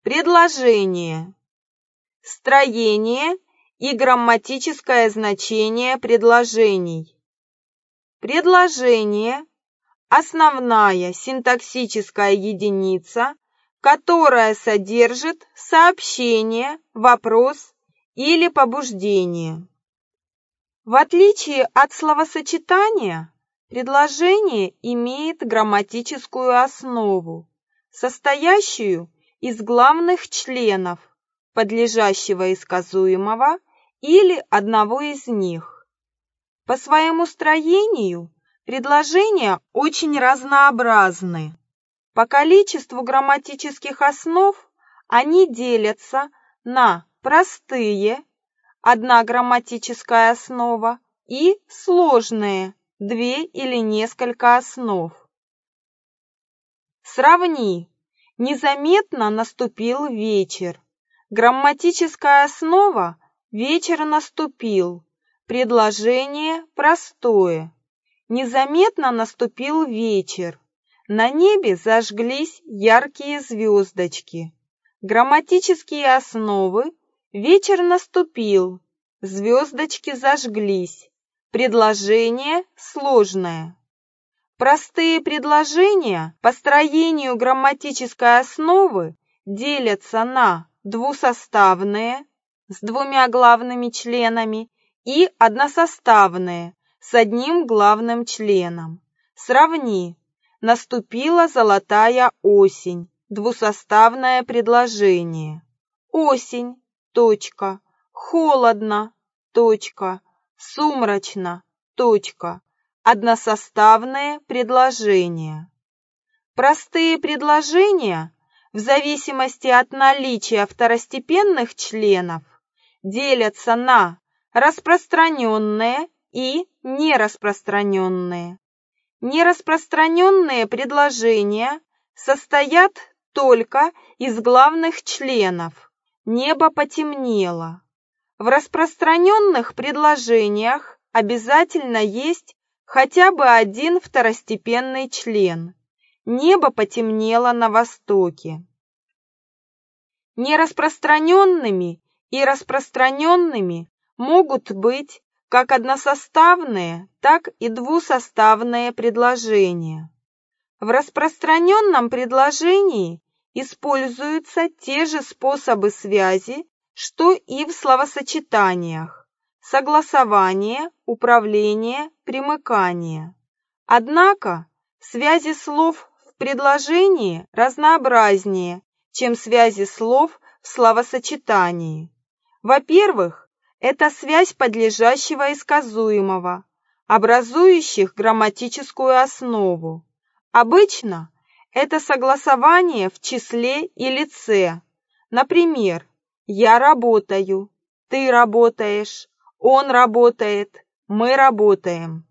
Предложение. Строение и грамматическое значение предложений. Предложение – основная синтаксическая единица, которая содержит сообщение, вопрос или побуждение. В отличие от словосочетания, предложение имеет грамматическую основу, состоящую из главных членов, подлежащего и сказуемого или одного из них. По своему строению предложения очень разнообразны. По количеству грамматических основ они делятся на простые, одна грамматическая основа, и сложные, две или несколько основ. Сравни. Незаметно наступил вечер. Грамматическая основа «вечер наступил». Предложение простое. Незаметно наступил вечер. На небе зажглись яркие звездочки. Грамматические основы «вечер наступил», звездочки зажглись. Предложение сложное. Простые предложения по строению грамматической основы делятся на двусоставные с двумя главными членами и односоставные с одним главным членом. Сравни. Наступила золотая осень. Двусоставное предложение. Осень. Точка. Холодно. Точка. Сумрачно. Точка. Односоставные предложения. Простые предложения, в зависимости от наличия второстепенных членов, делятся на распространенные и нераспространенные. Нераспространенные предложения состоят только из главных членов. Небо потемнело. В распространенных предложениях обязательно есть хотя бы один второстепенный член. Небо потемнело на востоке. Нераспространенными и распространенными могут быть как односоставные, так и двусоставные предложения. В распространенном предложении используются те же способы связи, что и в словосочетаниях: согласование, управление, примыкание. Однако связи слов в предложении разнообразнее, чем связи слов в словосочетании. Во-первых, это связь подлежащего и сказуемого, образующих грамматическую основу. Обычно это согласование в числе и лице. Например, «я работаю», «ты работаешь», «он работает», «мы работаем».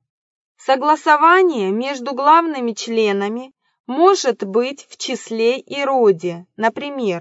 Согласование между главными членами может быть в числе и роде. Например,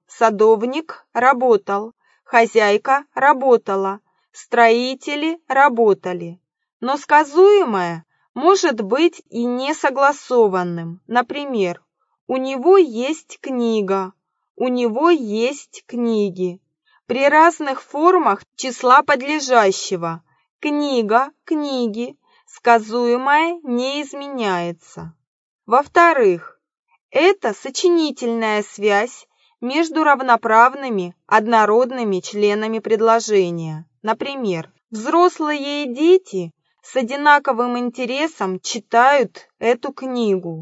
садовник работал, хозяйка работала, строители работали. Но сказуемое может быть и несогласованным. Например, у него есть книга, у него есть книги. При разных формах числа подлежащего книга, книги, сказуемое не изменяется. Во-вторых, это сочинительная связь между равноправными однородными членами предложения. Например, взрослые и дети с одинаковым интересом читают эту книгу.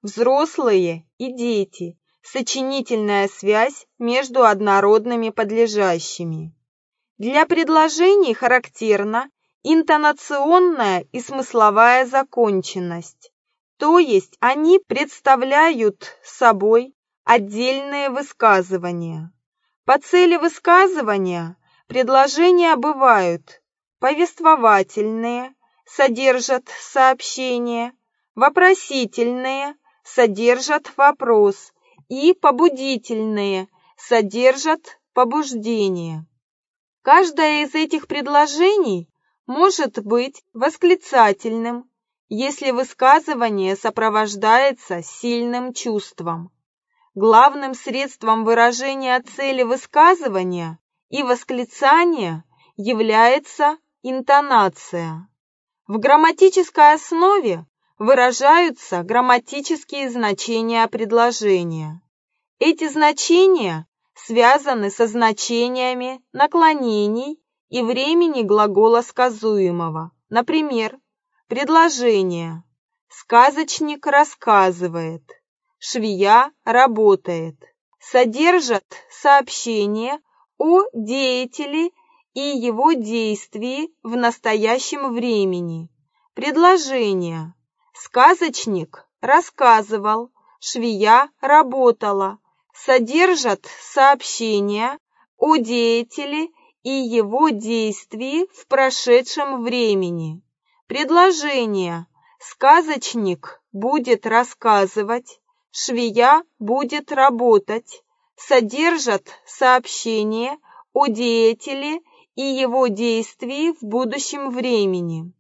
Взрослые и дети – сочинительная связь между однородными подлежащими. Для предложений характерна интонационная и смысловая законченность, то есть они представляют собой отдельные высказывания. По цели высказывания предложения бывают повествовательные, содержат сообщение, вопросительные, содержат вопрос, и побудительные, содержат побуждение. Каждое из этих предложений может быть восклицательным, если высказывание сопровождается сильным чувством. Главным средством выражения цели высказывания и восклицания является интонация. В грамматической основе выражаются грамматические значения предложения. Эти значения связаны со значениями наклонений и времени глагола сказуемого. Например, предложение «сказочник рассказывает», «швея работает» содержат сообщение о деятеле и его действии в настоящем времени. Предложение «сказочник рассказывал», «швея работала» содержат сообщение о деятеле и его действии в прошедшем времени. Предложение «сказочник будет рассказывать», «швея будет работать» содержат сообщение о деятеле и его действии в будущем времени.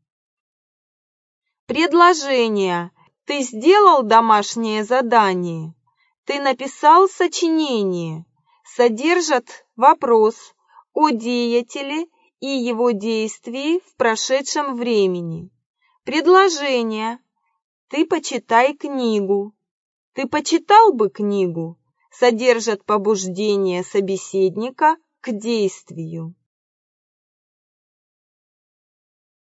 Предложение «Ты сделал домашнее задание», «Ты написал сочинение» содержат вопрос о деятеле и его действии в прошедшем времени. Предложение «Ты почитай книгу», «Ты почитал бы книгу» содержат побуждение собеседника к действию.